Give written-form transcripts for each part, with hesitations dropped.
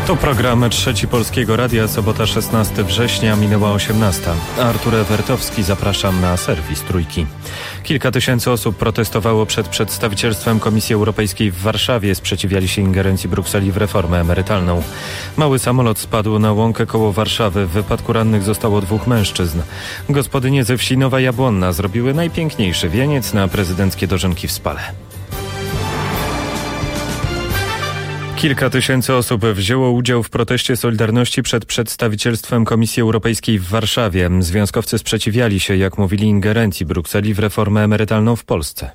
To program Trzeci Polskiego Radia, sobota 16 września, minęła 18. Artur Ewertowski, zapraszam na serwis Trójki. Kilka tysięcy osób protestowało przed przedstawicielstwem Komisji Europejskiej w Warszawie. Sprzeciwiali się ingerencji Brukseli w reformę emerytalną. Mały samolot spadł na łąkę koło Warszawy. W wypadku rannych zostało 2 mężczyzn. Gospodynie ze wsi Nowa Jabłonna zrobiły najpiękniejszy wieniec na prezydenckie dożynki w Spale. Kilka tysięcy osób wzięło udział w proteście Solidarności przed przedstawicielstwem Komisji Europejskiej w Warszawie. Związkowcy sprzeciwiali się, jak mówili, ingerencji Brukseli w reformę emerytalną w Polsce.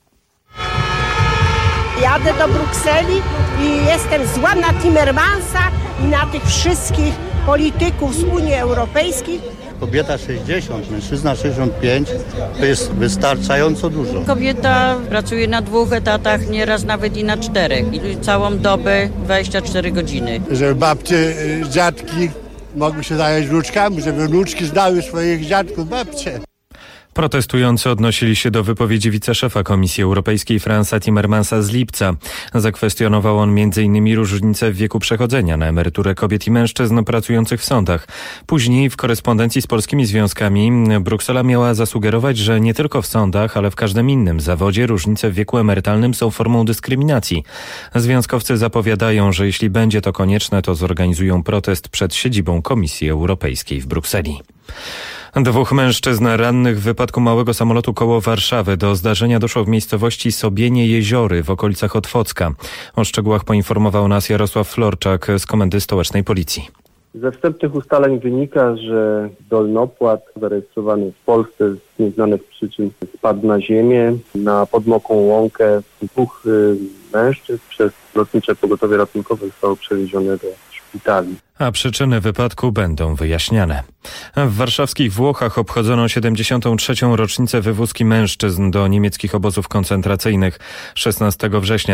Jadę do Brukseli i jestem zła na Timmermansa i na tych wszystkich polityków z Unii Europejskiej. Kobieta 60, mężczyzna 65, to jest wystarczająco dużo. Kobieta pracuje na 2 etatach, nieraz nawet i na 4. I całą dobę 24 godziny. Żeby babcie, dziadki mogły się zająć wnuczkami, żeby wnuczki znały swoich dziadków, babcie. Protestujący odnosili się do wypowiedzi wiceszefa Komisji Europejskiej Fransa Timmermansa z lipca. Zakwestionował on m.in. różnicę w wieku przechodzenia na emeryturę kobiet i mężczyzn pracujących w sądach. Później w korespondencji z polskimi związkami Bruksela miała zasugerować, że nie tylko w sądach, ale w każdym innym zawodzie różnice w wieku emerytalnym są formą dyskryminacji. Związkowcy zapowiadają, że jeśli będzie to konieczne, to zorganizują protest przed siedzibą Komisji Europejskiej w Brukseli. 2 mężczyzn rannych w wypadku małego samolotu koło Warszawy. Do zdarzenia doszło w miejscowości Sobienie-Jeziory w okolicach Otwocka. O szczegółach poinformował nas Jarosław Florczak z Komendy Stołecznej Policji. Ze wstępnych ustaleń wynika, że dolnopłat zarejestrowany w Polsce z nieznanych przyczyn spadł na ziemię, na podmokłą łąkę. 2 mężczyzn przez Lotnicze Pogotowie Ratunkowe zostało przewiezione do szpitali. A przyczyny wypadku będą wyjaśniane. W warszawskich Włochach obchodzono 73. rocznicę wywózki mężczyzn do niemieckich obozów koncentracyjnych. 16 września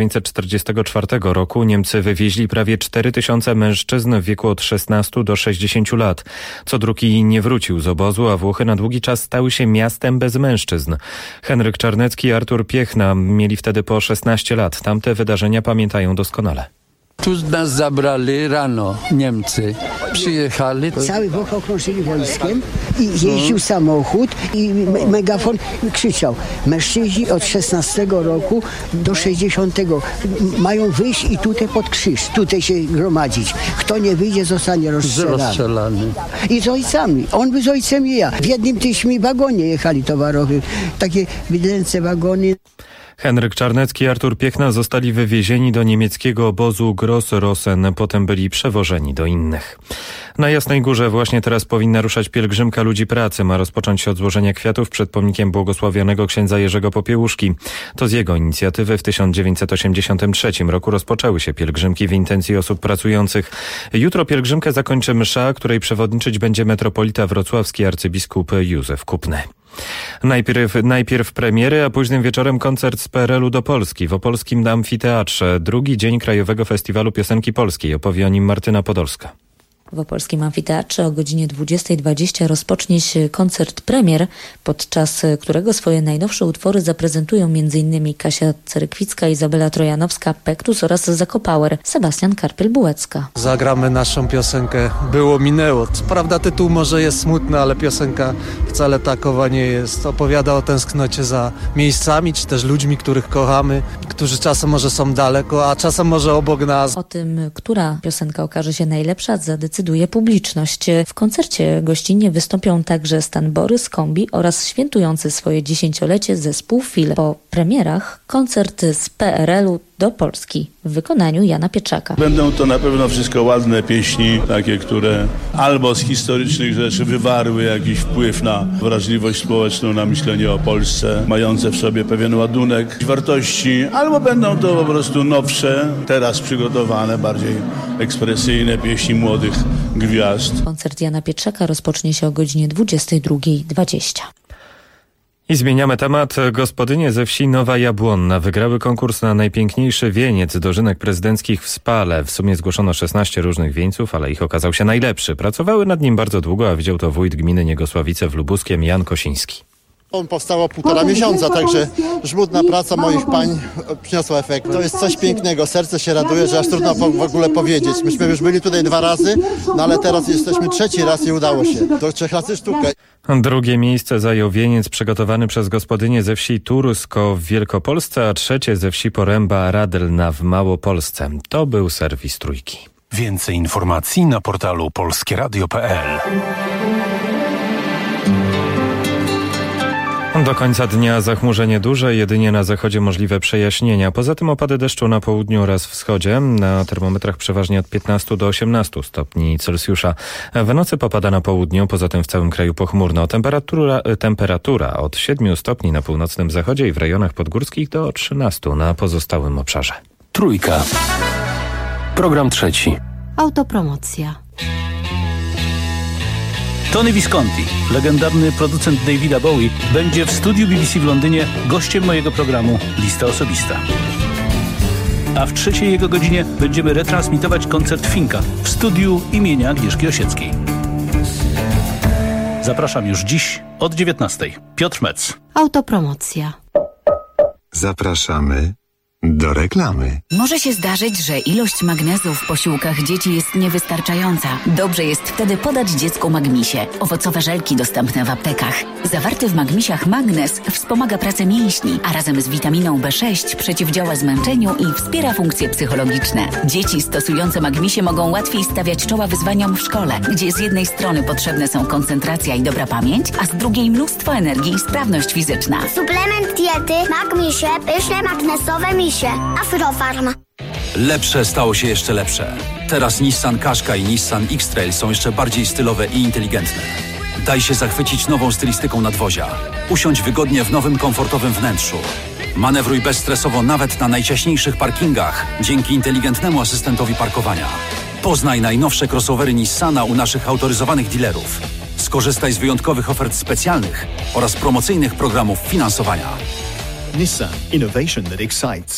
1944 roku Niemcy wywieźli prawie 4000 mężczyzn w wieku od 16 do 60 lat. Co drugi nie wrócił z obozu, a Włochy na długi czas stały się miastem bez mężczyzn. Henryk Czarnecki i Artur Piechna mieli wtedy po 16 lat. Tamte wydarzenia pamiętają doskonale. Tu nas zabrali rano Niemcy. Przyjechali. Cały Włoch okrążyli wojskiem i jeździł samochód i megafon krzyczał: mężczyźni od 16 roku do 60 mają wyjść i tutaj pod krzyż, tutaj się gromadzić. Kto nie wyjdzie, zostanie rozstrzelany. I z ojcami. On był z ojcem i ja. W jednym tyśmy wagonie jechali towarowym. Takie bydlęce wagony. Henryk Czarnecki i Artur Piechna zostali wywiezieni do niemieckiego obozu Gross-Rosen, potem byli przewożeni do innych. Na Jasnej Górze właśnie teraz powinna ruszać pielgrzymka ludzi pracy. Ma rozpocząć się od złożenia kwiatów przed pomnikiem błogosławionego księdza Jerzego Popiełuszki. To z jego inicjatywy w 1983 roku rozpoczęły się pielgrzymki w intencji osób pracujących. Jutro pielgrzymkę zakończy msza, której przewodniczyć będzie metropolita wrocławski arcybiskup Józef Kupny. Najpierw premiery, a późnym wieczorem koncert z PRL-u do Polski w opolskim amfiteatrze. Drugi dzień Krajowego Festiwalu Piosenki Polskiej. Opowie o nim Martyna Podolska. W opolskim amfiteatrze o godzinie 20:20 rozpocznie się koncert premier, podczas którego swoje najnowsze utwory zaprezentują m.in. Kasia Cerykwicka, Izabela Trojanowska, Pektus oraz Zakopauer, Sebastian Karpiel-Bułecka. Zagramy naszą piosenkę Było minęło. Co prawda tytuł może jest smutny, ale piosenka wcale takowa nie jest. Opowiada o tęsknocie za miejscami, czy też ludźmi, których kochamy, którzy czasem może są daleko, a czasem może obok nas. O tym, która piosenka okaże się najlepsza, zadecyduje publiczność. W koncercie gościnnie wystąpią także Stan Borys, Kombi oraz świętujący swoje 10-lecie zespół Fil. Po premierach koncert z PRL-u do Polski w wykonaniu Jana Pieczaka. Będą to na pewno wszystko ładne pieśni, takie, które albo z historycznych rzeczy wywarły jakiś wpływ na wrażliwość społeczną, na myślenie o Polsce, mające w sobie pewien ładunek wartości, albo będą to po prostu nowsze, teraz przygotowane, bardziej ekspresyjne pieśni młodych gwiazd. Koncert Jana Pieczaka rozpocznie się o godzinie 22:20. I zmieniamy temat. Gospodynie ze wsi Nowa Jabłonna wygrały konkurs na najpiękniejszy wieniec dożynek prezydenckich w Spale. W sumie zgłoszono 16 różnych wieńców, ale ich okazał się najlepszy. Pracowały nad nim bardzo długo, a widział to wójt gminy Niegosławice w Lubuskiem Jan Kosiński. On powstało 1,5 miesiąca, także żmudna praca moich pań przyniosła efekt. To jest coś pięknego, serce się raduje, że aż trudno w ogóle powiedzieć. Myśmy już byli tutaj 2 razy, no ale teraz jesteśmy 3. raz i udało się. Do 3 razy sztukę. Drugie miejsce zajął wieniec przygotowany przez gospodynię ze wsi Turusko w Wielkopolsce, a 3. ze wsi Poręba Radelna w Małopolsce. To był serwis Trójki. Więcej informacji na portalu polskieradio.pl. Do końca dnia zachmurzenie duże, jedynie na zachodzie możliwe przejaśnienia. Poza tym opady deszczu na południu oraz wschodzie. Na termometrach przeważnie od 15 do 18 stopni Celsjusza. W nocy popada na południu, poza tym w całym kraju pochmurno. Temperatura od 7 stopni na północnym zachodzie i w rejonach podgórskich do 13 na pozostałym obszarze. Trójka. Program 3. Autopromocja. Tony Visconti, legendarny producent Davida Bowie, będzie w studiu BBC w Londynie gościem mojego programu Lista Osobista. A w 3. jego godzinie będziemy retransmitować koncert Finka w studiu imienia Agnieszki Osieckiej. Zapraszam już dziś od 19:00. Piotr Mec. Autopromocja. Zapraszamy do reklamy. Może się zdarzyć, że ilość magnezu w posiłkach dzieci jest niewystarczająca. Dobrze jest wtedy podać dziecku Magmisie. Owocowe żelki dostępne w aptekach. Zawarty w Magmisiach magnez wspomaga pracę mięśni, a razem z witaminą B6 przeciwdziała zmęczeniu i wspiera funkcje psychologiczne. Dzieci stosujące Magmisie mogą łatwiej stawiać czoła wyzwaniom w szkole, gdzie z jednej strony potrzebne są koncentracja i dobra pamięć, a z drugiej mnóstwo energii i sprawność fizyczna. Suplement diety Magmisie, pyszne magnesowe misie. Aflofarm. Lepsze stało się jeszcze lepsze. Teraz Nissan Qashqai i Nissan X-Trail są jeszcze bardziej stylowe i inteligentne. Daj się zachwycić nową stylistyką nadwozia. Usiądź wygodnie w nowym, komfortowym wnętrzu. Manewruj bezstresowo nawet na najciaśniejszych parkingach dzięki inteligentnemu asystentowi parkowania. Poznaj najnowsze crossovery Nissana u naszych autoryzowanych dealerów. Skorzystaj z wyjątkowych ofert specjalnych oraz promocyjnych programów finansowania. Nissan. Innovation that excites.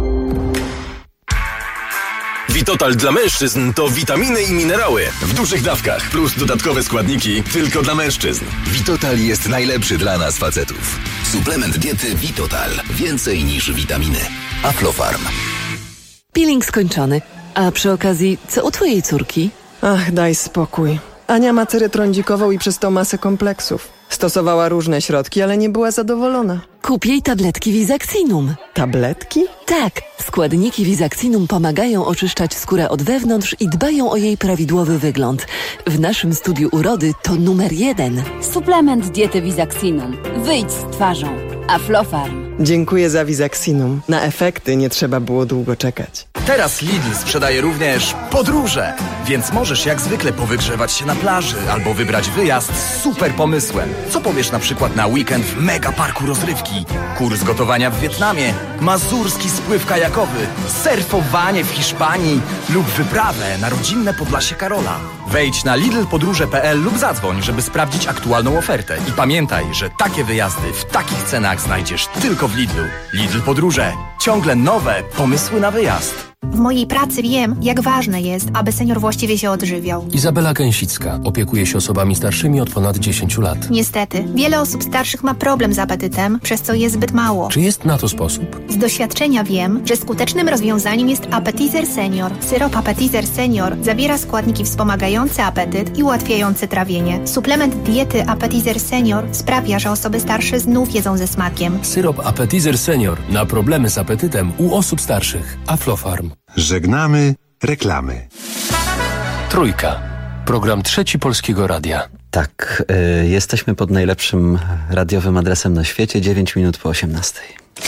Vitotal dla mężczyzn to witaminy i minerały w dużych dawkach, plus dodatkowe składniki tylko dla mężczyzn. Vitotal jest najlepszy dla nas facetów. Suplement diety Vitotal. Więcej niż witaminy. Aflofarm. Peeling skończony. A przy okazji, co u twojej córki? Ach, daj spokój. Ania ma cerę trądzikową i przez to masę kompleksów. Stosowała różne środki, ale nie była zadowolona. Kup jej tabletki Visaxinum. Tabletki? Tak. Składniki Visaxinum pomagają oczyszczać skórę od wewnątrz i dbają o jej prawidłowy wygląd. W naszym studiu urody to numer 1. Suplement diety Visaxinum. Wyjdź z twarzą. Aflofarm. Dziękuję za Visaxinum. Na efekty nie trzeba było długo czekać. Teraz Lidl sprzedaje również podróże, więc możesz jak zwykle powygrzewać się na plaży albo wybrać wyjazd z super pomysłem. Co powiesz na przykład na weekend w mega parku rozrywki, kurs gotowania w Wietnamie, mazurski spływ kajakowy, surfowanie w Hiszpanii lub wyprawę na rodzinne Podlasie Karola. Wejdź na lidlpodróże.pl lub zadzwoń, żeby sprawdzić aktualną ofertę. I pamiętaj, że takie wyjazdy w takich cenach znajdziesz tylko w Lidlu. Lidl Podróże. Ciągle nowe pomysły na wyjazd. W mojej pracy wiem, jak ważne jest, aby senior właściwie się odżywiał. Izabela Gęsicka opiekuje się osobami starszymi od ponad 10 lat. Niestety, wiele osób starszych ma problem z apetytem, przez co je zbyt mało. Czy jest na to sposób? Z doświadczenia wiem, że skutecznym rozwiązaniem jest Appetizer Senior. Syrop Appetizer Senior zawiera składniki wspomagające apetyt i ułatwiające trawienie. Suplement diety Appetizer Senior sprawia, że osoby starsze znów jedzą ze smakiem. Syrop Appetizer Senior na problemy z apetytem u osób starszych. Aflofarm. Żegnamy reklamy. Trójka. Program 3 Polskiego Radia. Tak, jesteśmy pod najlepszym radiowym adresem na świecie, 9 minut po 18.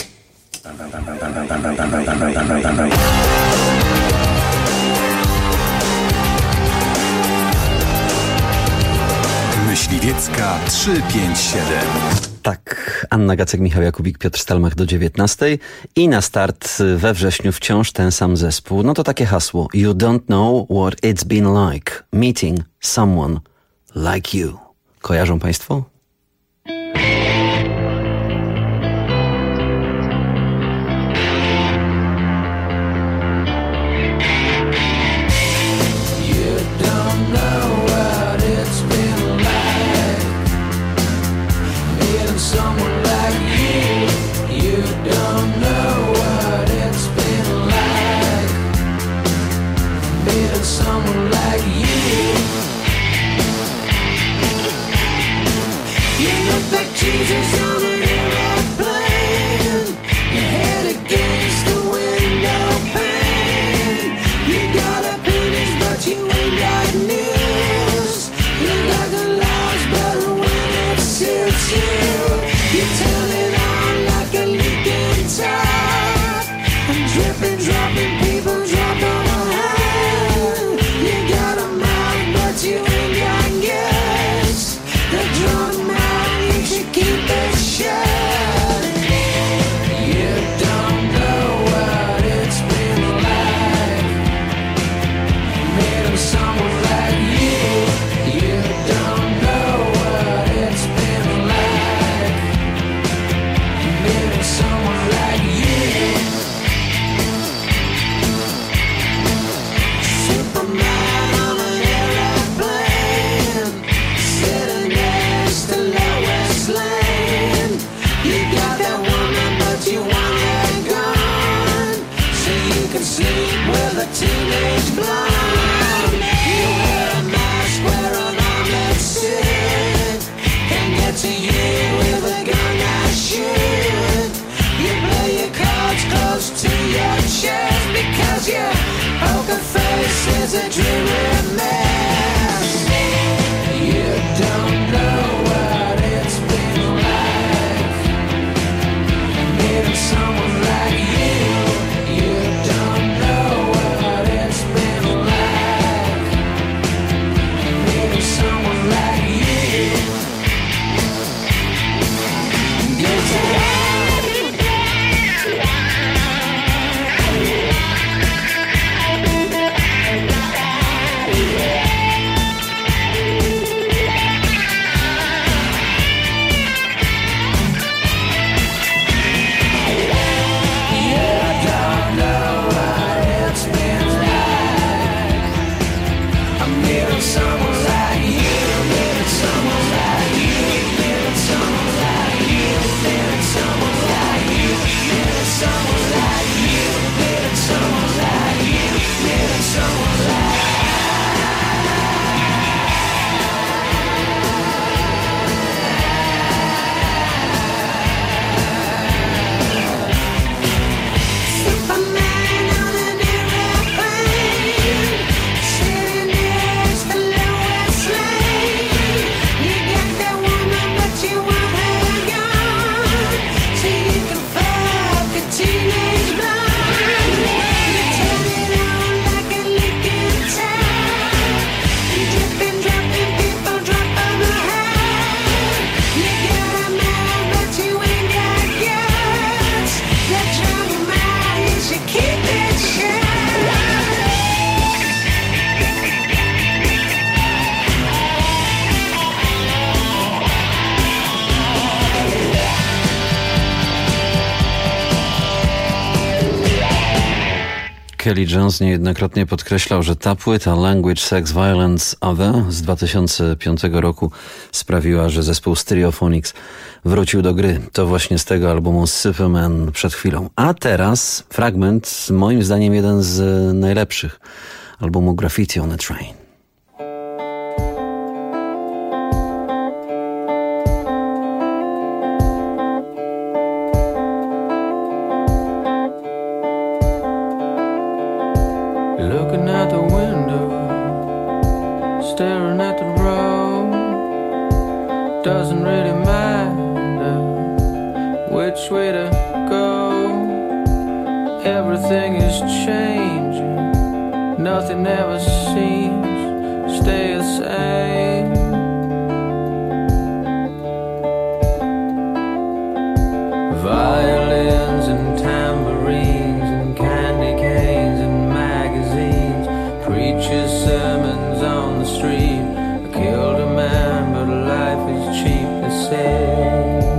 Myśliwiecka 357. Tak, Anna Gacek, Michał Jakubik, Piotr Stalmach do 19 i na start we wrześniu wciąż ten sam zespół. No to takie hasło. You don't know what it's been like meeting someone like you. Kojarzą Państwo? Someone Kelly Jones niejednokrotnie podkreślał, że ta płyta Language, Sex, Violence, Other z 2005 roku sprawiła, że zespół Stereophonics wrócił do gry. To właśnie z tego albumu Superman przed chwilą. A teraz fragment, moim zdaniem jeden z najlepszych, albumu Graffiti on a Train. Looking out the window, staring at the road. Doesn't really matter which way to go. Everything is changing, nothing ever seems to stay the same. Violins and tambourines and candy canes and magazines, preachers' sermons on the street. I killed a man, but life is cheap, they say.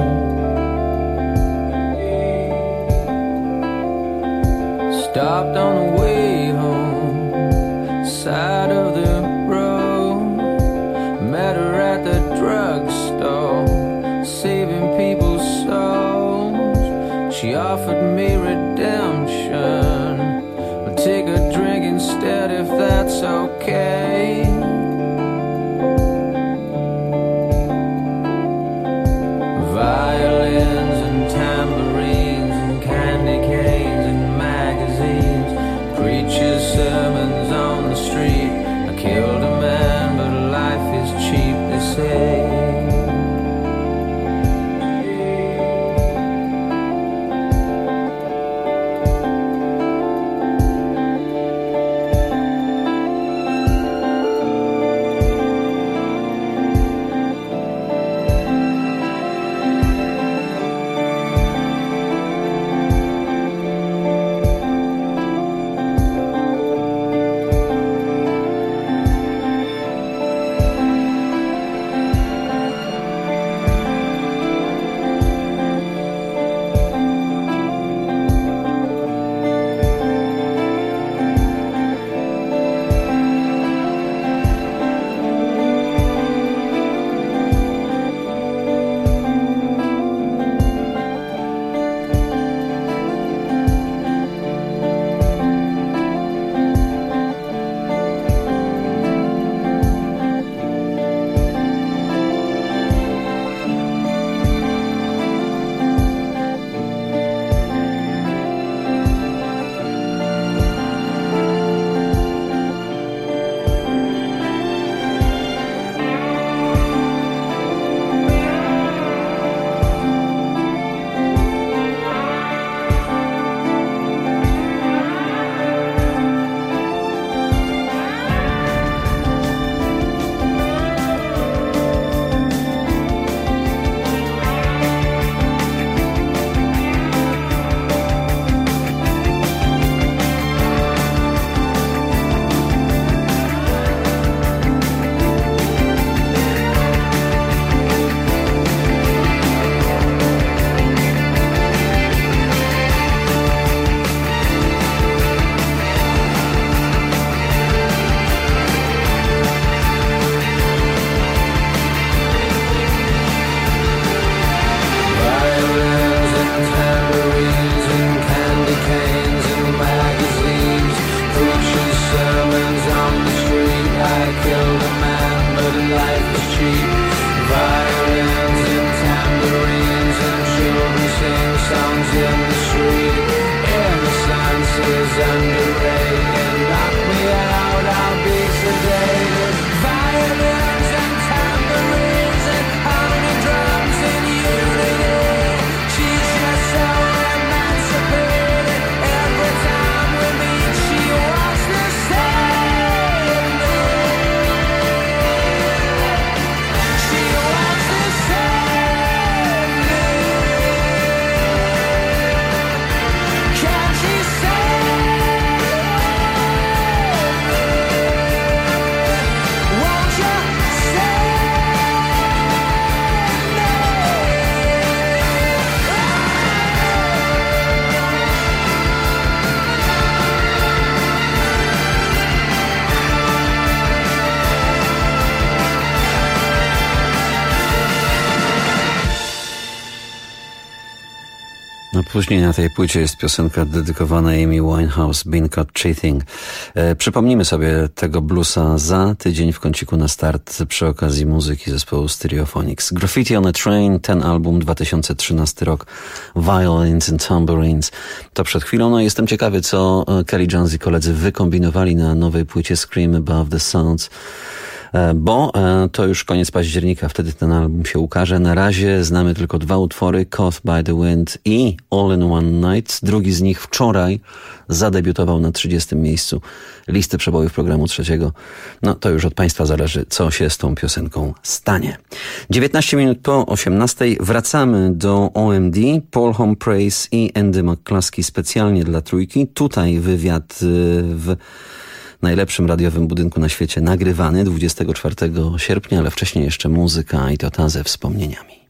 Stopped on the way home, side of the road. Met her at the drugstore, saving people's souls. She offered me redemption. I'll take a drink instead if that's okay. Violins and tambourines and candy canes and magazines, preachers Później na tej płycie jest piosenka dedykowana Amy Winehouse, Been Caught Cheating. Przypomnimy sobie tego bluesa za tydzień w kąciku na start przy okazji muzyki zespołu Stereophonics. Graffiti on a Train, ten album, 2013 rok, Violins and Tambourines. To przed chwilą. No jestem ciekawy, co Kelly Jones i koledzy wykombinowali na nowej płycie Scream Above the Sounds. Bo to już koniec października, wtedy ten album się ukaże. Na razie znamy tylko 2 utwory, Caught by the Wind i All in One Night. Drugi z nich wczoraj zadebiutował na 30. miejscu listy przebojów programu trzeciego. No to już od Państwa zależy, co się z tą piosenką stanie. 19 minut po 18 wracamy do OMD. Paul Humphreys i Andy McCluskey specjalnie dla Trójki. Tutaj wywiad w najlepszym radiowym budynku na świecie nagrywany 24 sierpnia, ale wcześniej jeszcze muzyka i to ta ze wspomnieniami.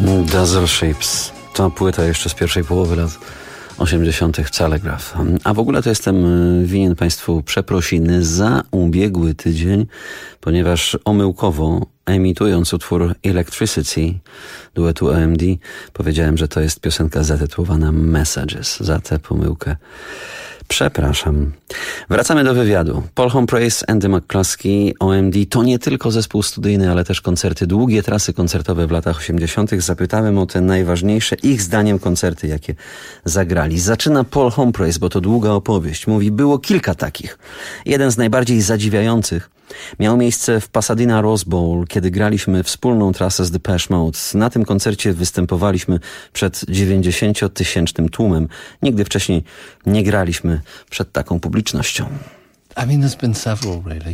Dazzle Shapes. To płyta jeszcze z pierwszej połowy lat 80. Telegraph. A w ogóle to jestem winien Państwu przeprosiny za ubiegły tydzień, ponieważ omyłkowo, emitując utwór Electricity duetu OMD, powiedziałem, że to jest piosenka zatytułowana Messages. Za tę pomyłkę przepraszam. Wracamy do wywiadu. Paul Humphreys, Andy McCluskey, OMD to nie tylko zespół studyjny, ale też koncerty, długie trasy koncertowe w latach 80. Zapytałem o te najważniejsze ich zdaniem koncerty, jakie zagrali. Zaczyna Paul Humphreys, bo to długa opowieść. Mówi, było kilka takich. Jeden z najbardziej zadziwiających miał miejsce w Pasadena Rose Bowl, kiedy graliśmy wspólną trasę z Depeche Mode. Na tym koncercie występowaliśmy przed 90-tysięcznym tłumem. Nigdy wcześniej nie graliśmy przed taką publicznością. I mean, there's been several, really.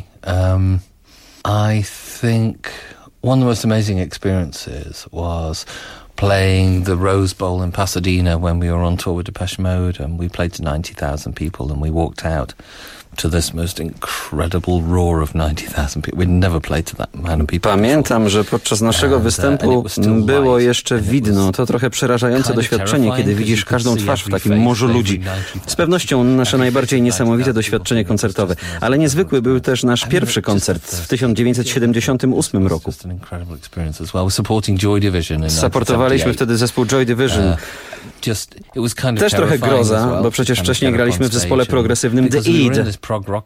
I think one of the most amazing experiences was playing the Rose Bowl in Pasadena when we were on tour with Depeche Mode, and we played to 90,000 people, and we walked out to this most incredible roar of 90,000 people. We'd never played to that amount of people. Pamiętam, że podczas naszego występu było jeszcze widno. To trochę przerażające doświadczenie, kiedy widzisz każdą twarz w takim morzu ludzi. Z pewnością nasze najbardziej niesamowite doświadczenie koncertowe. Ale niezwykły był też nasz pierwszy koncert w 1978 roku. Supportowaliśmy wtedy zespół Joy Division. Też trochę groza, bo przecież wcześniej graliśmy w zespole progresywnym The Id.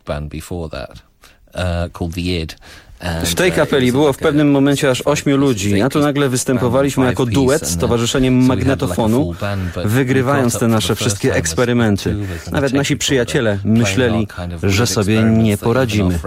W tej kapeli było w pewnym momencie aż 8 ludzi, a tu nagle występowaliśmy jako duet z towarzyszeniem Magnetofonu, wygrywając te nasze wszystkie eksperymenty. Nawet nasi przyjaciele myśleli, że sobie nie poradzimy.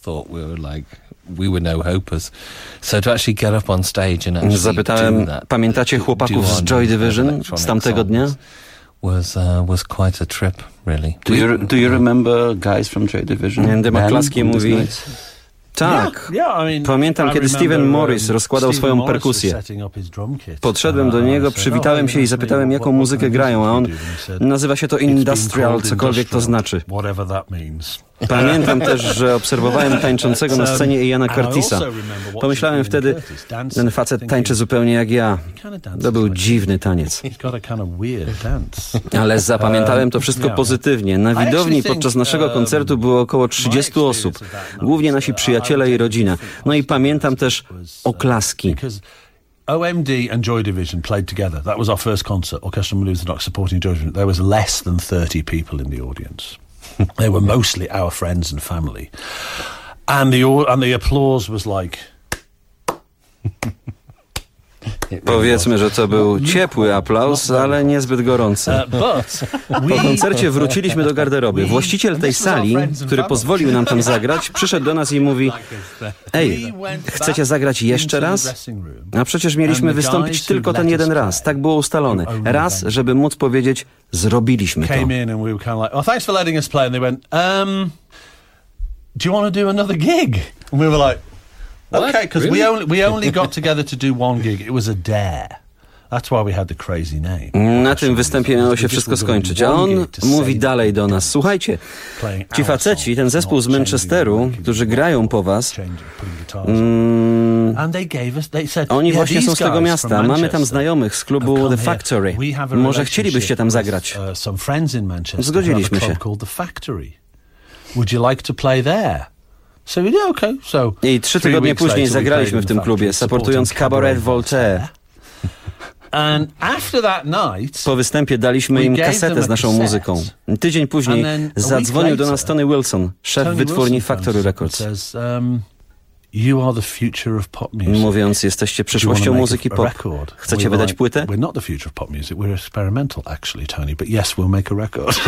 Zapytałem, pamiętacie chłopaków z Joy Division z tamtego dnia? Was quite a trip, really. Do you remember guys from Joy Division? Andy McCluskey mówi... Tak. Pamiętam, kiedy Steven Morris rozkładał swoją perkusję. Podszedłem do niego, przywitałem się i zapytałem, jaką muzykę grają, a on nazywa się to industrial, cokolwiek to znaczy. Pamiętam też, że obserwowałem tańczącego na scenie Iana Curtisa. Pomyślałem wtedy, ten facet tańczy zupełnie jak ja. To był dziwny taniec. Ale zapamiętałem to wszystko pozytywnie. Na widowni podczas naszego koncertu było około 30 osób. Głównie nasi przyjaciele i rodzina. No i pamiętam też oklaski. OMD and Joy Division played together. That was our first concert. Orchestral Melodia supporting Joy Division. There was less than 30 people in the audience. They were mostly our friends and family. And the applause was like... Powiedzmy, że to był ciepły aplauz, ale niezbyt gorący. Po koncercie wróciliśmy do garderoby. Właściciel tej sali, który pozwolił nam tam zagrać, przyszedł do nas i mówi: ej, chcecie zagrać jeszcze raz? A przecież mieliśmy wystąpić tylko ten jeden raz. Tak było ustalone. Raz, żeby móc powiedzieć, zrobiliśmy to. Do you want to do another gig? And we were like, okay, because we only got together to do one gig. It was a dare. That's why we had the crazy name. Na tym występie miało się wszystko skończyć, a on mówi dalej do nas: słuchajcie, ci faceci, ten zespół z Manchesteru, którzy grają po was, oni właśnie są z tego miasta. Mamy tam znajomych z klubu The Factory. Może chcielibyście tam zagrać? Zgodziliśmy się. Would you like to play there? So we did, okay. So I 3 tygodnie później zagraliśmy w tym klubie, supportując Cabaret Voltaire. And after that night, po występie daliśmy im kasetę z naszą muzyką. Tydzień później zadzwonił do nas Tony Wilson, szef wytwórni Factory Records. You are the future of pop music. Mówiąc, jesteście przyszłością muzyki pop. Chcecie wydać płytę? We're not the future of pop music. We're experimental, actually, Tony. But yes, we'll make a record.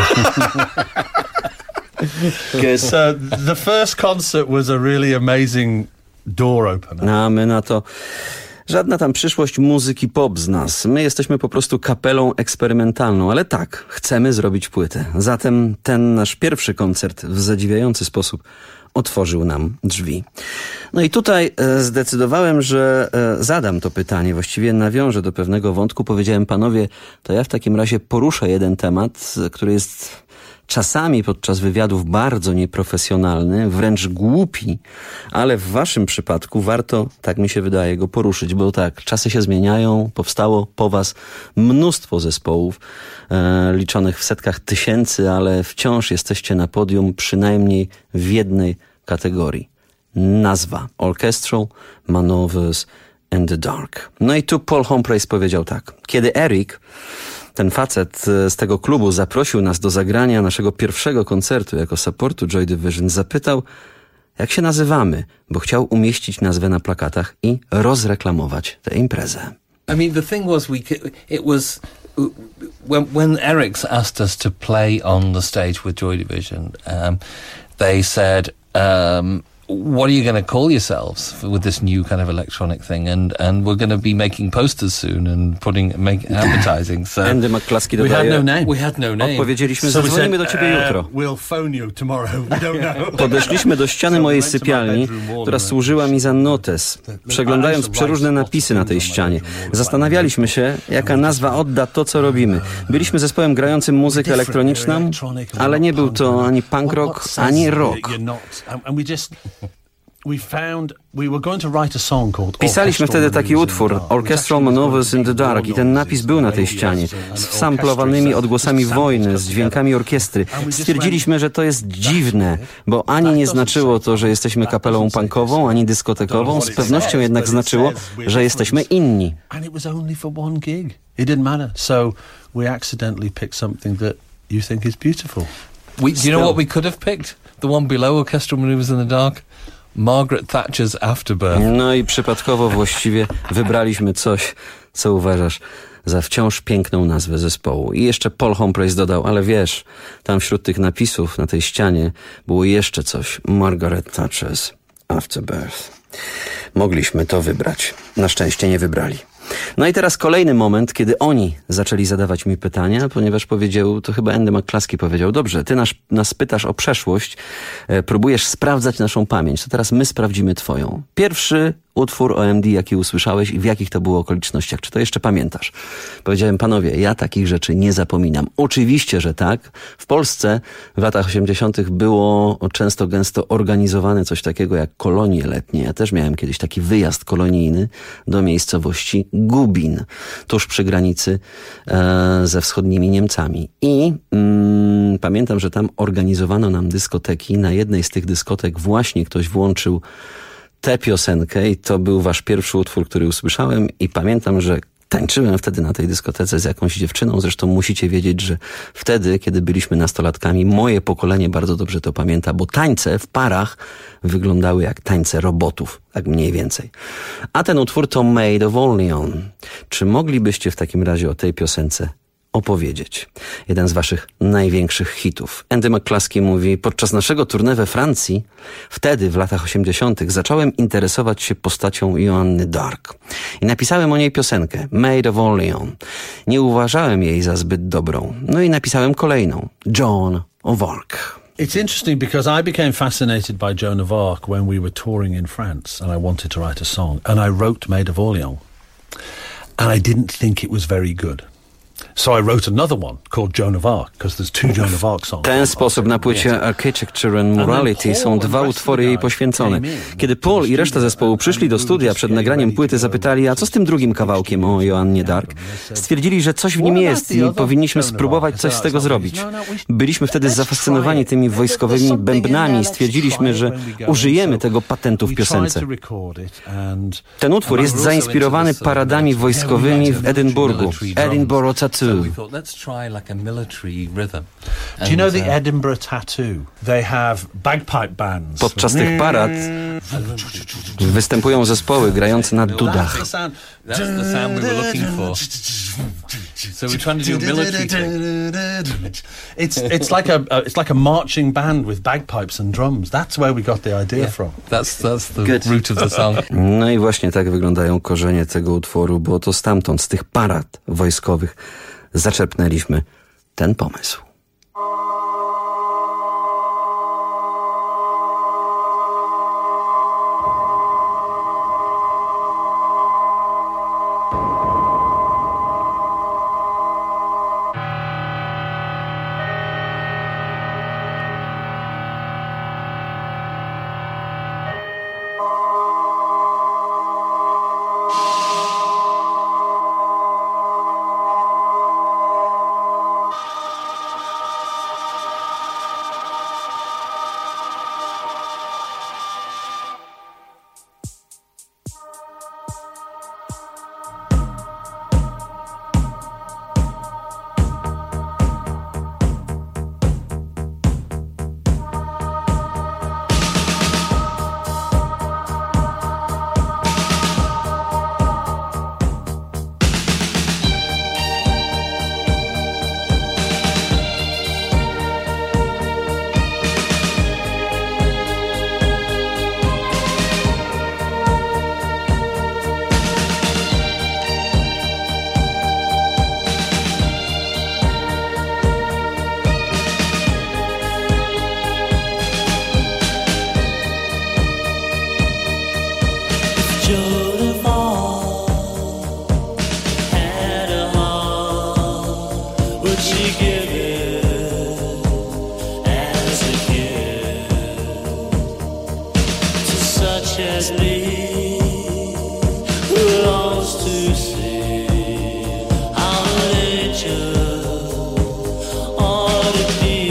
So the first concert was a really amazing door opener. A my na to: żadna tam przyszłość muzyki pop z nas. My jesteśmy po prostu kapelą eksperymentalną, ale tak, chcemy zrobić płytę. Zatem ten nasz pierwszy koncert w zadziwiający sposób otworzył nam drzwi. No i tutaj zdecydowałem, że zadam to pytanie, właściwie nawiążę do pewnego wątku. Powiedziałem: panowie, to ja w takim razie poruszę jeden temat, który jest czasami podczas wywiadów bardzo nieprofesjonalny, wręcz głupi, ale w waszym przypadku warto, tak mi się wydaje, go poruszyć, bo tak, czasy się zmieniają, powstało po was mnóstwo zespołów liczonych w setkach tysięcy, ale wciąż jesteście na podium przynajmniej w jednej kategorii. Nazwa Orchestral Manoeuvres in the Dark. No i tu Paul Humphreys powiedział tak. Kiedy Eric, ten facet z tego klubu, zaprosił nas do zagrania naszego pierwszego koncertu jako supportu Joy Division, zapytał, jak się nazywamy, bo chciał umieścić nazwę na plakatach i rozreklamować tę imprezę. I mean, the thing was, it was when Eric's asked us to play on the stage with Joy Division, they said, what are you going to call yourselves with this new kind of electronic thing? And we're going to be making posters soon and advertising. So Andy McCluskey dodaje, we had no name. Odpowiedzieliśmy, zadzwonimy do ciebie jutro. We'll phone you tomorrow. We don't know. Podeszliśmy do ściany mojej sypialni, która służyła mi za notes, przeglądając przeróżne napisy na tej ścianie. Zastanawialiśmy się, jaka nazwa odda to, co robimy. Byliśmy zespołem grającym muzykę elektroniczną, ale nie był to ani punk rock, ani rock. Pisaliśmy wtedy taki utwór, Orchestral Manoeuvres in the Dark, i ten napis był na tej ścianie, z samplowanymi odgłosami wojny, z dźwiękami orkiestry. Stwierdziliśmy, że to jest dziwne, bo ani nie znaczyło to, że jesteśmy kapelą punkową, ani dyskotekową, z pewnością jednak znaczyło, że jesteśmy inni. Do you know what we could have picked? The one below, Orchestral Manoeuvres in the Dark? Margaret Thatcher's Afterbirth. No i przypadkowo właściwie wybraliśmy coś, co uważasz za wciąż piękną nazwę zespołu. I jeszcze Paul Humphreys dodał, ale wiesz, tam wśród tych napisów na tej ścianie było jeszcze coś. Margaret Thatcher's Afterbirth. Mogliśmy to wybrać. Na szczęście nie wybrali. No i teraz kolejny moment, kiedy oni zaczęli zadawać mi pytania, ponieważ powiedział, to chyba Andy McCluskey powiedział, dobrze, ty nas pytasz o przeszłość, próbujesz sprawdzać naszą pamięć, to teraz my sprawdzimy twoją. Pierwszy utwór OMD, jaki usłyszałeś i w jakich to było okolicznościach, czy to jeszcze pamiętasz? Powiedziałem, panowie, ja takich rzeczy nie zapominam. Oczywiście, że tak. W Polsce w latach 80. było często gęsto organizowane coś takiego jak kolonie letnie. Ja też miałem kiedyś taki wyjazd kolonijny do miejscowości Gubin, tuż przy granicy ze wschodnimi Niemcami. I pamiętam, że tam organizowano nam dyskoteki. Na jednej z tych dyskotek właśnie ktoś włączył tę piosenkę i to był wasz pierwszy utwór, który usłyszałem i pamiętam, że tańczyłem wtedy na tej dyskotece z jakąś dziewczyną. Zresztą musicie wiedzieć, że wtedy, kiedy byliśmy nastolatkami, moje pokolenie bardzo dobrze to pamięta, bo tańce w parach wyglądały jak tańce robotów, tak mniej więcej. A ten utwór to Maid of Orleans. Czy moglibyście w takim razie o tej piosence opowiedzieć? Jeden z waszych największych hitów. Andy McCluskey mówi, podczas naszego tournée we Francji, wtedy w latach 80. zacząłem interesować się postacią Joanny Dark. I napisałem o niej piosenkę, Maid of Orleans. Nie uważałem jej za zbyt dobrą. No i napisałem kolejną, Joan of Arc. It's interesting because I became fascinated by Joan of Arc when we were touring in France and I wanted to write a song. And I wrote Maid of Orleans. And I didn't think it was very good. So I wrote another one called Joan of Arc, because there's two Joan of Arc songs. W ten sposób na płycie Architecture and Morality są dwa utwory jej poświęcone. Kiedy Paul i reszta zespołu przyszli do studia przed nagraniem płyty, zapytali, a co z tym drugim kawałkiem o Joannie Dark? Stwierdzili, że coś w nim jest i powinniśmy spróbować coś z tego zrobić. Byliśmy wtedy zafascynowani tymi wojskowymi bębnami i stwierdziliśmy, że użyjemy tego patentu w piosence. Ten utwór jest zainspirowany paradami wojskowymi w Edynburgu. Edinburgh Tattoo. So we thought, let's try like a military rhythm. Do you know the Edinburgh Tattoo? They have bagpipe bands. Podczas tych parad występują zespoły grające na dudach. That's the sound we were looking for. So we're trying to do a military thing. It's like a marching band with bagpipes and drums. That's where we got the idea from. That's the root of the song. No i właśnie tak wyglądają korzenie tego utworu, bo to stamtąd, z tych parad wojskowych zaczerpnęliśmy ten pomysł. should have all had a heart. Would she give it as a gift to such as me, who longs to see how nature ought to be?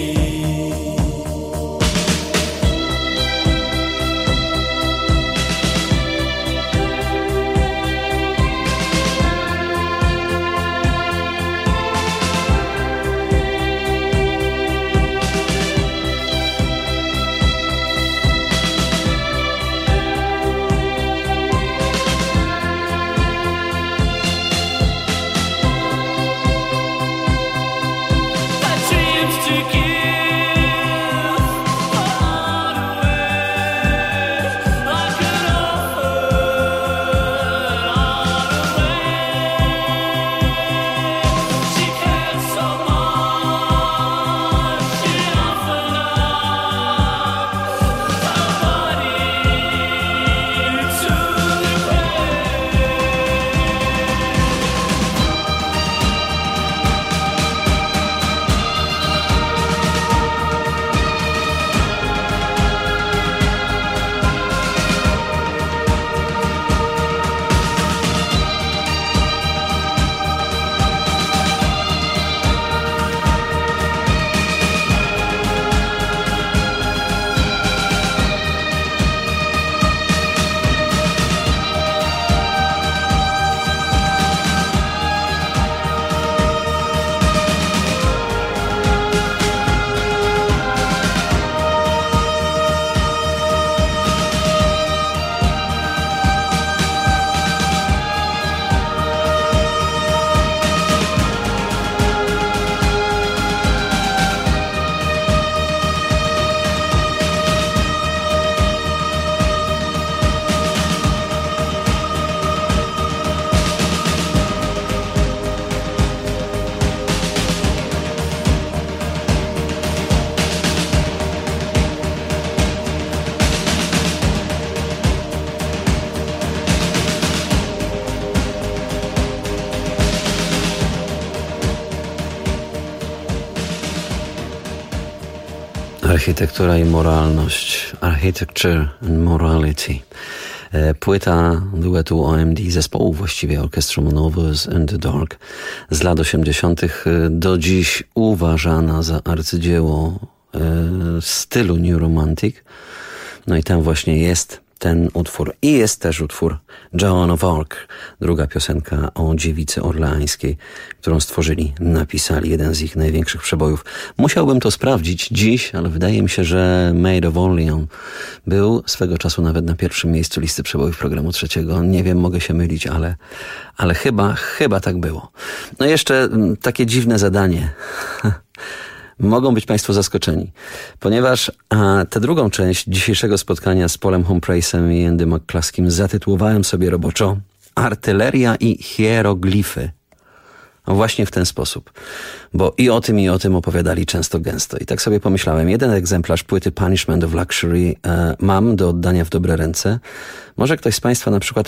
Architektura i moralność. Architecture and Morality. Płyta duetu OMD, zespołu właściwie Orchestrum Novus in the Dark z lat 80. do dziś uważana za arcydzieło stylu New Romantic. No i tam właśnie jest ten utwór. I jest też utwór Joan of Arc, druga piosenka o dziewicy orleańskiej, którą stworzyli, napisali, jeden z ich największych przebojów. Musiałbym to sprawdzić dziś, ale wydaje mi się, że Maid of Orleans był swego czasu nawet na pierwszym miejscu listy przebojów programu trzeciego. Nie wiem, mogę się mylić, ale chyba tak było. No jeszcze takie dziwne zadanie. Mogą być Państwo zaskoczeni, ponieważ tę drugą część dzisiejszego spotkania z Paulem Humphreysem i Andy McCluskim zatytułowałem sobie roboczo Artyleria i hieroglify. No właśnie w ten sposób, bo i o tym opowiadali często gęsto. I tak sobie pomyślałem, jeden egzemplarz płyty Punishment of Luxury mam do oddania w dobre ręce. Może ktoś z Państwa na przykład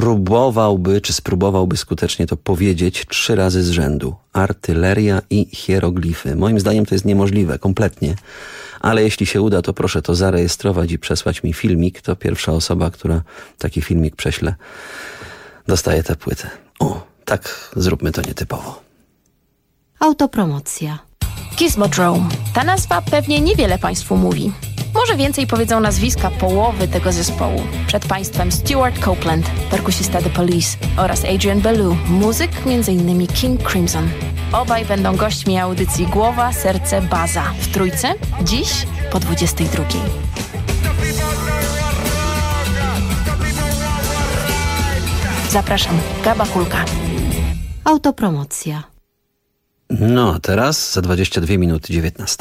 spróbowałby skutecznie to powiedzieć 3 razy z rzędu. Artyleria i hieroglify. Moim zdaniem to jest niemożliwe, kompletnie. Ale jeśli się uda, to proszę to zarejestrować i przesłać mi filmik. To pierwsza osoba, która taki filmik prześle, dostaje tę płytę. O, tak zróbmy to nietypowo. Autopromocja. Gizmodrome. Ta nazwa pewnie niewiele Państwu mówi. Może więcej powiedzą nazwiska połowy tego zespołu. Przed Państwem Stuart Copeland, perkusista The Police, oraz Adrian Belew, muzyk m.in. King Crimson. Obaj będą gośćmi audycji Głowa, Serce, Baza w Trójce, dziś po 22:00. Zapraszam, Gaba Kulka. Autopromocja. No a teraz za 22 minuty 19.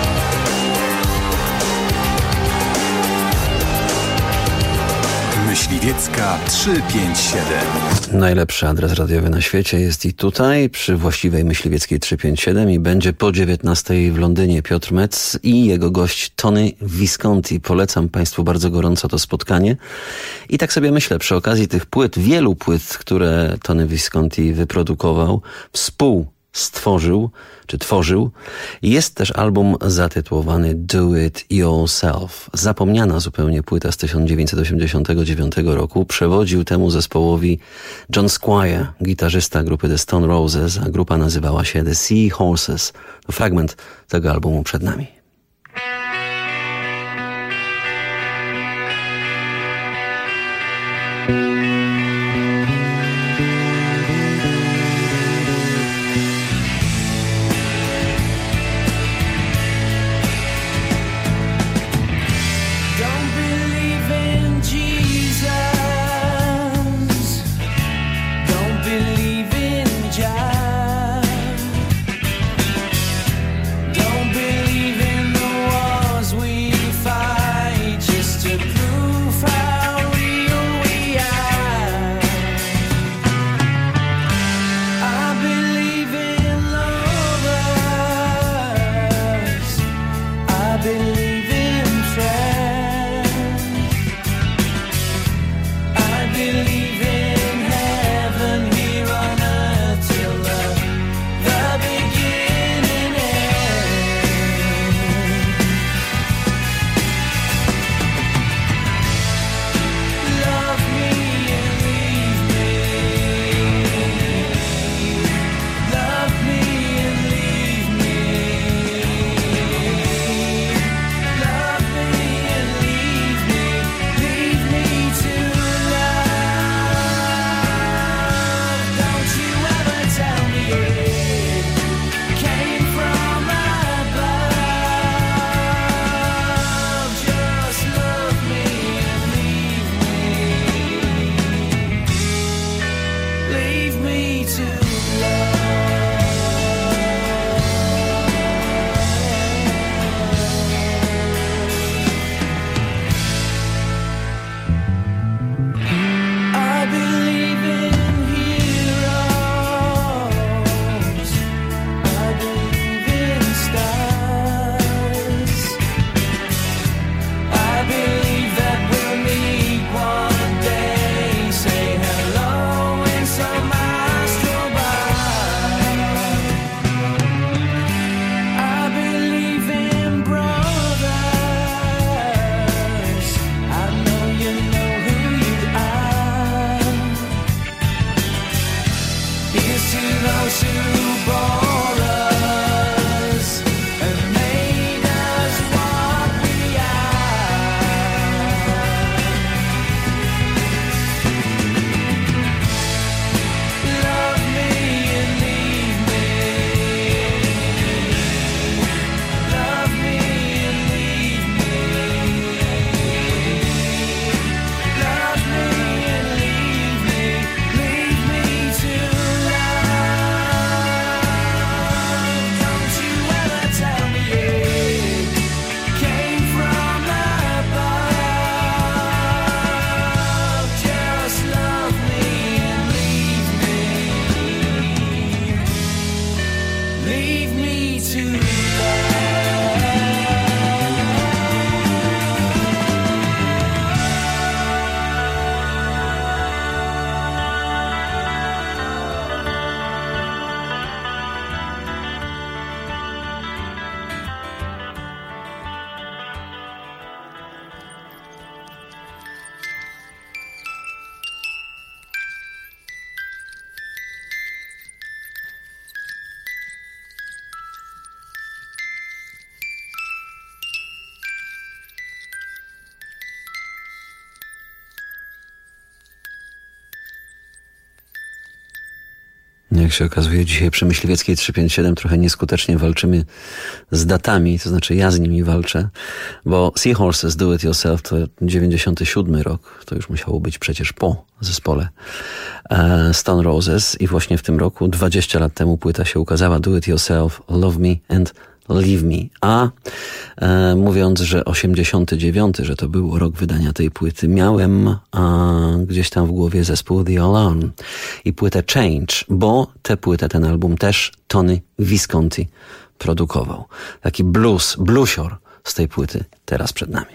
Myśli Myśliwiecka 357. Najlepszy adres radiowy na świecie jest i tutaj, przy właściwej Myśliwieckiej 357 i będzie po 19 w Londynie Piotr Metz i jego gość Tony Visconti. Polecam Państwu bardzo gorąco to spotkanie. I tak sobie myślę, przy okazji tych płyt, wielu płyt, które Tony Visconti wyprodukował, współstworzył, czy tworzył, jest też album zatytułowany Do It Yourself. Zapomniana zupełnie płyta z 1989 roku. Przewodził temu zespołowi John Squire, gitarzysta grupy The Stone Roses, a grupa nazywała się The Sea Horses. To fragment tego albumu przed nami. Jak się okazuje, dzisiaj przy Myśliwieckiej 357 trochę nieskutecznie walczymy z datami, to znaczy ja z nimi walczę, bo Sea Horses Do It Yourself to 97 rok, to już musiało być przecież po zespole Stone Roses i właśnie w tym roku, 20 lat temu płyta się ukazała, Do It Yourself, Love Me and Leave Me. A mówiąc, że 89, że to był rok wydania tej płyty, miałem gdzieś tam w głowie zespół The Alarm i płytę Change, bo tę płytę, ten album też Tony Visconti produkował. Taki bluesior z tej płyty teraz przed nami.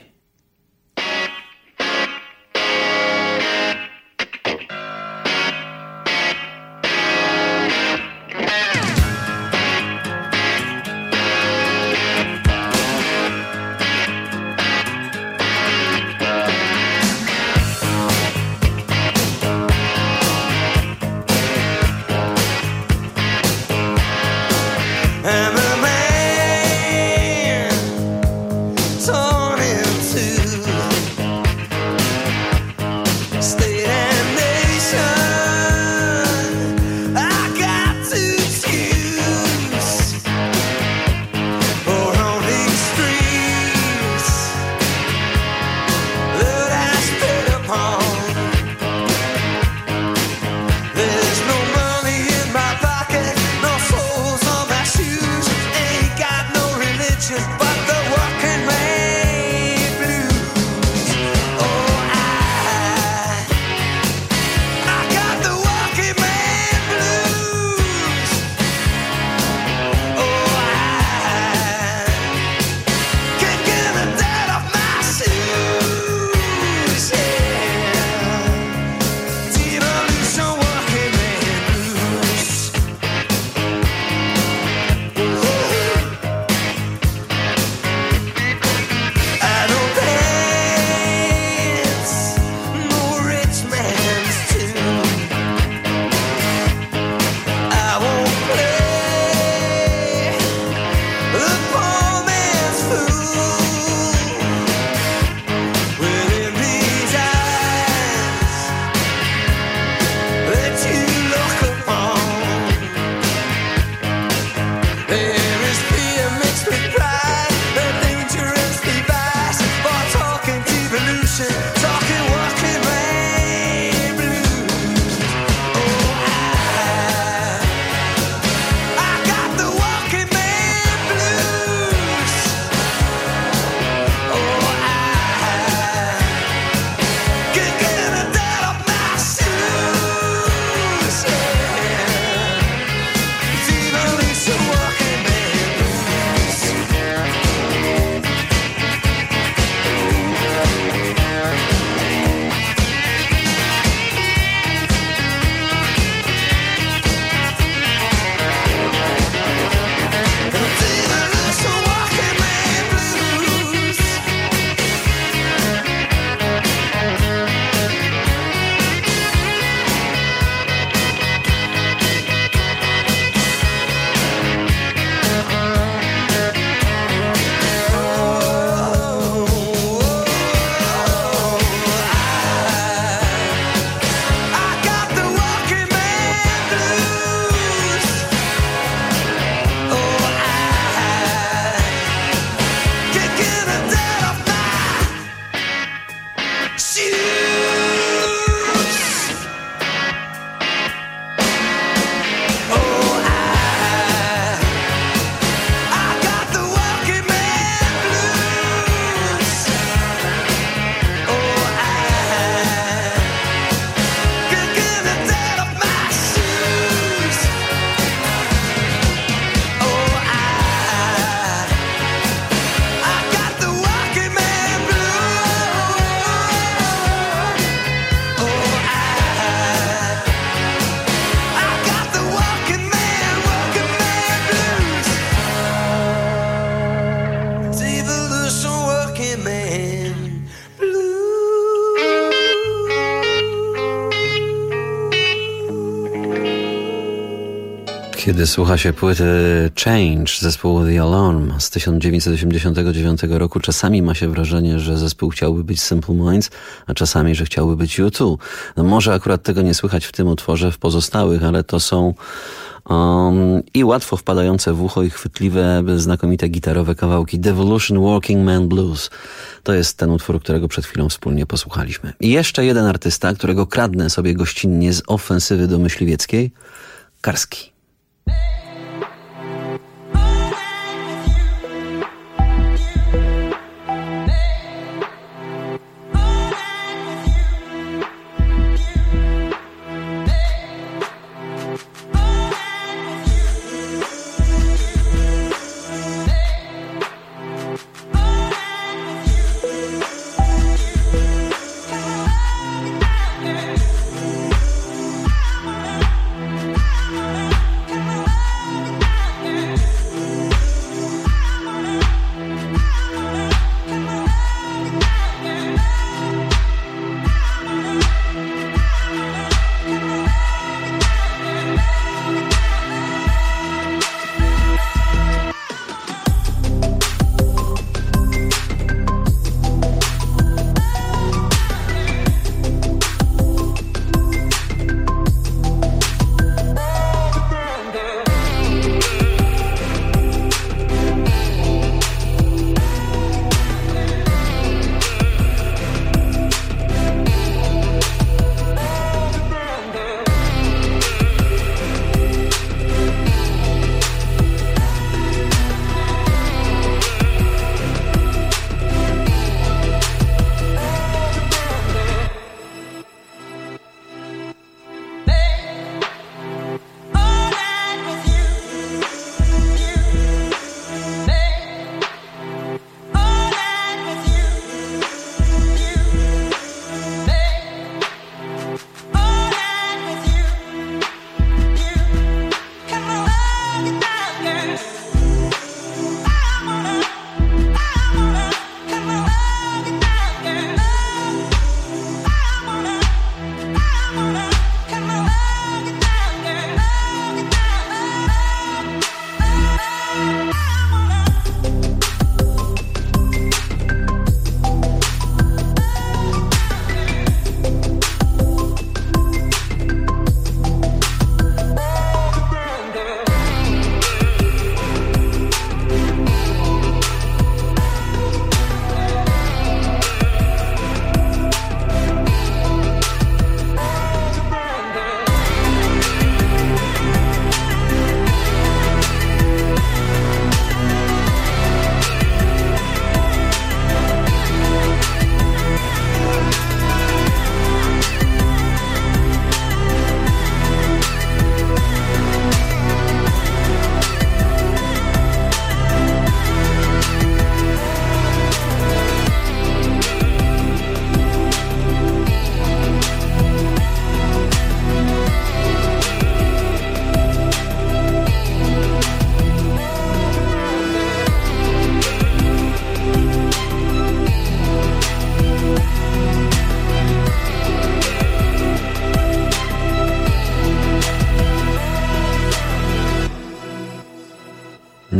Kiedy słucha się płyty Change zespołu The Alarm z 1989 roku, czasami ma się wrażenie, że zespół chciałby być Simple Minds, a czasami, że chciałby być U2. No może akurat tego nie słychać w tym utworze, w pozostałych, ale to są i łatwo wpadające w ucho i chwytliwe, znakomite gitarowe kawałki. Devolution Working Man Blues. To jest ten utwór, którego przed chwilą wspólnie posłuchaliśmy. I jeszcze jeden artysta, którego kradnę sobie gościnnie z ofensywy do myśliwieckiej. Karski.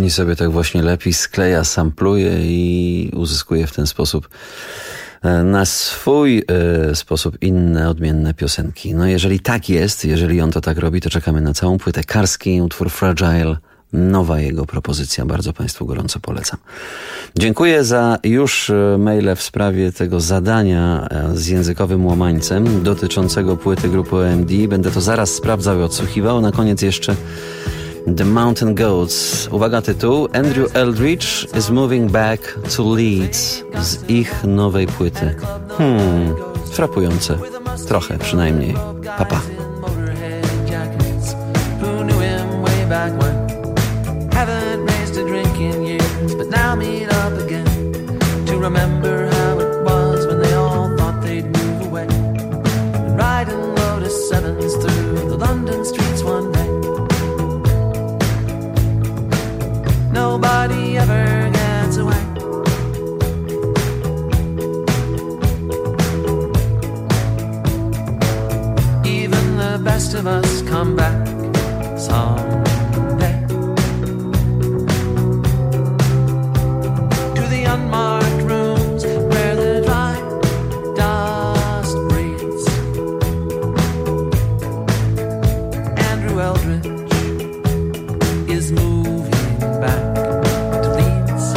Pani sobie tak właśnie lepi, skleja, sampluje i uzyskuje w ten sposób na swój sposób inne, odmienne piosenki. No jeżeli tak jest, jeżeli on to tak robi, to czekamy na całą płytę. Karski, utwór Fragile, nowa jego propozycja. Bardzo Państwu gorąco polecam. Dziękuję za już maile w sprawie tego zadania z językowym łamańcem dotyczącego płyty grupy OMD. Będę to zaraz sprawdzał i odsłuchiwał. Na koniec jeszcze The Mountain Goats. Uwaga, tytuł. Andrew Eldridge is moving back to Leeds z ich nowej płyty. Frapujące. Trochę przynajmniej. Pa. Haven't raised a drink in years, but now meet up again to remember how it was when they all thought they'd move away. Riding Lotus 7s through the London streets one day. Nobody ever gets away. Even the best of us come back someday. Unmarked rooms where the dry dust breathes. Andrew Eldridge is moving back to Leeds.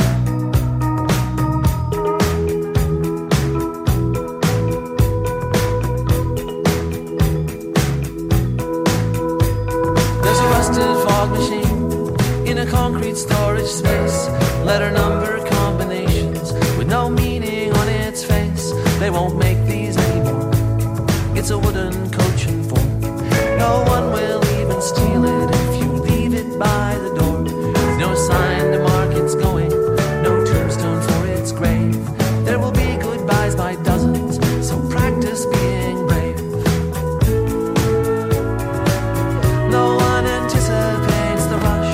There's a rusted fog machine in a concrete storage space. Letter number combinations with no meaning on its face. They won't make these anymore. It's a wooden coach and four. No one will even steal it if you leave it by the door. No sign to mark it's going, no tombstone for its grave. There will be goodbyes by dozens, so practice being brave. No one anticipates the rush.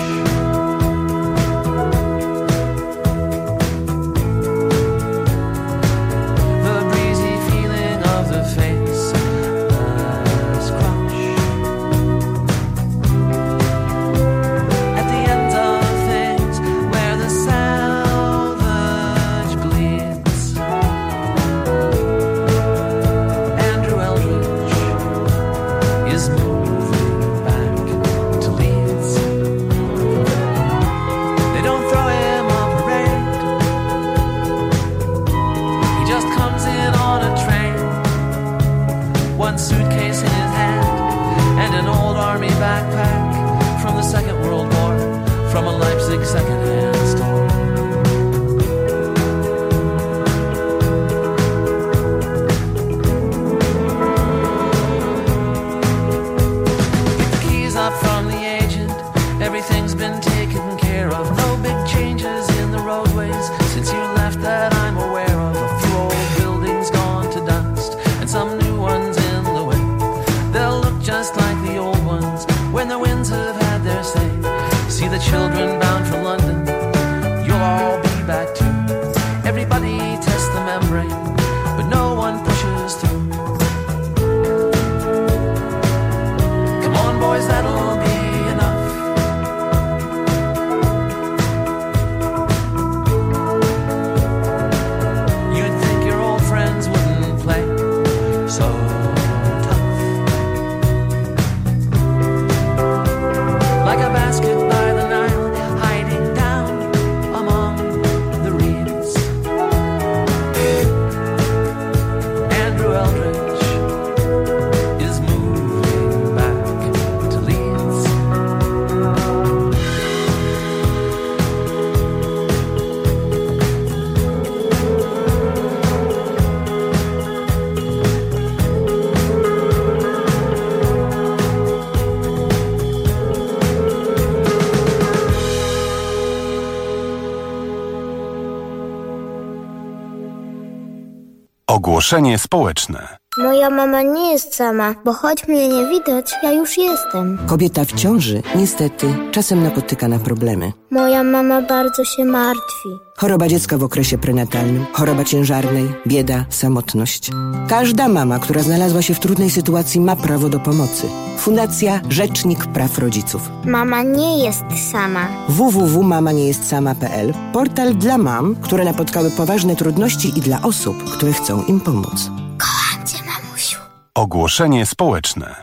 Ogłoszenie społeczne. Moja mama nie jest sama, bo choć mnie nie widać, ja już jestem. Kobieta w ciąży, niestety, czasem napotyka na problemy. Moja mama bardzo się martwi. Choroba dziecka w okresie prenatalnym, choroba ciężarnej, bieda, samotność. Każda mama, która znalazła się w trudnej sytuacji, ma prawo do pomocy. Fundacja Rzecznik Praw Rodziców. Mama nie jest sama. www.mamaniejestSama.pl, portal dla mam, które napotkały poważne trudności i dla osób, które chcą im pomóc. Kocham cię, mamusiu. Ogłoszenie społeczne.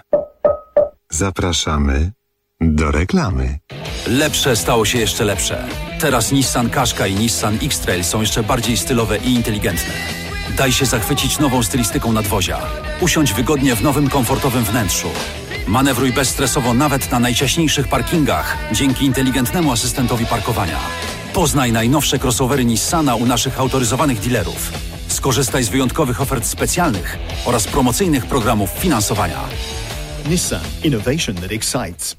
Zapraszamy do reklamy. Lepsze stało się jeszcze lepsze. Teraz Nissan Qashqai i Nissan X-Trail są jeszcze bardziej stylowe i inteligentne. Daj się zachwycić nową stylistyką nadwozia. Usiądź wygodnie w nowym, komfortowym wnętrzu. Manewruj bezstresowo nawet na najciaśniejszych parkingach dzięki inteligentnemu asystentowi parkowania. Poznaj najnowsze crossovery Nissana u naszych autoryzowanych dealerów. Skorzystaj z wyjątkowych ofert specjalnych oraz promocyjnych programów finansowania. Nissan. Innovation that excites.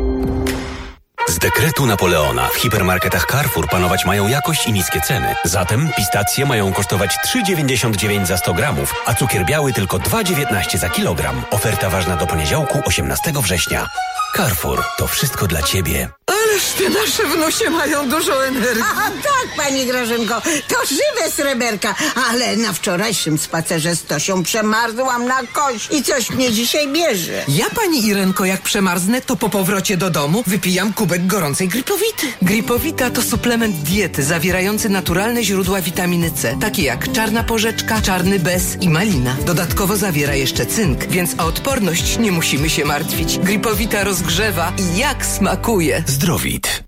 Z dekretu Napoleona w hipermarketach Carrefour panować mają jakość i niskie ceny. Zatem pistacje mają kosztować 3,99 za 100 gramów, a cukier biały tylko 2,19 za kilogram. Oferta ważna do poniedziałku 18 września. Carrefour, to wszystko dla Ciebie. Ależ te nasze wnusie mają dużo energii. A tak, pani Grażynko, to żywe sreberka. Ale na wczorajszym spacerze z Tosią przemarzłam na kość i coś mnie dzisiaj bierze. Ja, pani Irenko, jak przemarznę, to po powrocie do domu wypijam kubek gorącej Gripowity. Gripowita to suplement diety zawierający naturalne źródła witaminy C, takie jak czarna porzeczka, czarny bez i malina. Dodatkowo zawiera jeszcze cynk, więc o odporność nie musimy się martwić. Gripowita rozgrzewa i jak smakuje. Zdrowit.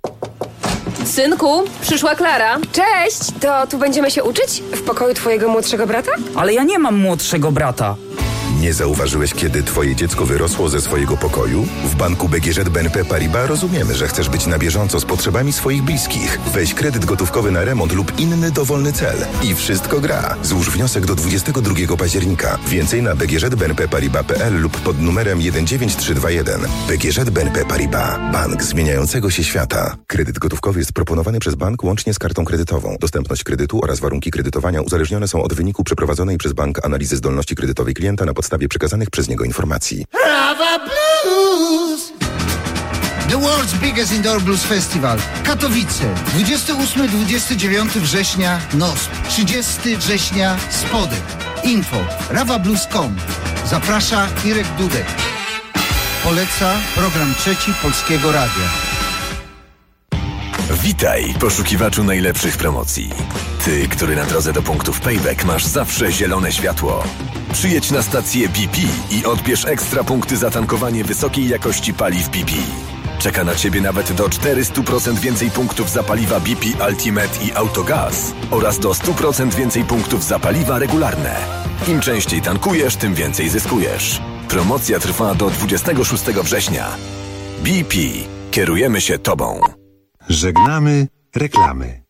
Synku, przyszła Klara. Cześć! To tu będziemy się uczyć? W pokoju twojego młodszego brata? Ale ja nie mam młodszego brata. Nie zauważyłeś, kiedy twoje dziecko wyrosło ze swojego pokoju? W banku BGŻ BNP Paribas rozumiemy, że chcesz być na bieżąco z potrzebami swoich bliskich. Weź kredyt gotówkowy na remont lub inny dowolny cel. I wszystko gra. Złóż wniosek do 22 października. Więcej na bgżbnpparibas.pl lub pod numerem 19321. BGŻ BNP Paribas. Bank zmieniającego się świata. Kredyt gotówkowy jest proponowany przez bank łącznie z kartą kredytową. Dostępność kredytu oraz warunki kredytowania uzależnione są od wyniku przeprowadzonej przez bank analizy zdolności kredytowej klienta na podstawie przekazanych przez niego informacji. Rava Blues! The World's Biggest Indoor Blues Festival. Katowice. 28-29 września NOSP. 30 września Spodek. Info ravablues.com. Zaprasza Irek Dudek. Poleca program trzeci Polskiego Radia. Witaj, poszukiwaczu najlepszych promocji. Ty, który na drodze do punktów Payback masz zawsze zielone światło. Przyjedź na stację BP i odbierz ekstra punkty za tankowanie wysokiej jakości paliw BP. Czeka na Ciebie nawet do 400% więcej punktów za paliwa BP Ultimate i Autogaz oraz do 100% więcej punktów za paliwa regularne. Im częściej tankujesz, tym więcej zyskujesz. Promocja trwa do 26 września. BP. Kierujemy się Tobą. Żegnamy reklamy.